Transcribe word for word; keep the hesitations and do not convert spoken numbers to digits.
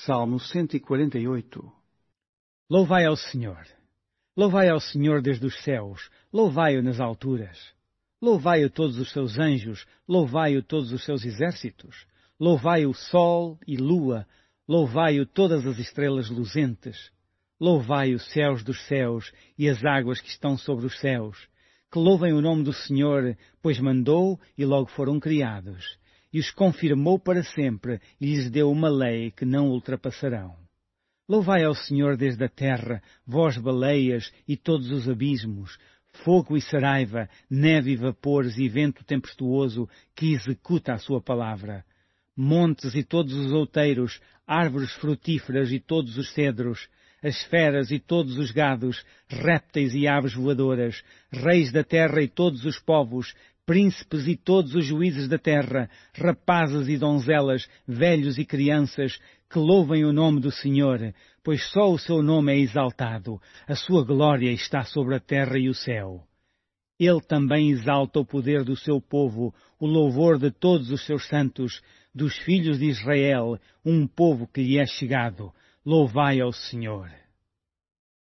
Salmo cento e quarenta e oito. Louvai ao Senhor. Louvai ao Senhor desde os céus. Louvai-o nas alturas. Louvai-o todos os seus anjos. Louvai-o todos os seus exércitos. Louvai-o sol e lua. Louvai-o todas as estrelas luzentes. Louvai os céus dos céus e as águas que estão sobre os céus. Que louvem o nome do Senhor, pois mandou e logo foram criados. E os confirmou para sempre e lhes deu uma lei que não ultrapassarão. Louvai ao Senhor desde a terra, vós baleias e todos os abismos, fogo e saraiva, neve e vapores e vento tempestuoso que executa a sua palavra. Montes e todos os outeiros, árvores frutíferas e todos os cedros, as feras e todos os gados, répteis e aves voadoras, reis da terra e todos os povos, príncipes e todos os juízes da terra, rapazes e donzelas, velhos e crianças, que louvem o nome do Senhor, pois só o seu nome é exaltado, a sua glória está sobre a terra e o céu. Ele também exalta o poder do seu povo, o louvor de todos os seus santos, dos filhos de Israel, um povo que lhe é chegado. Louvai ao Senhor.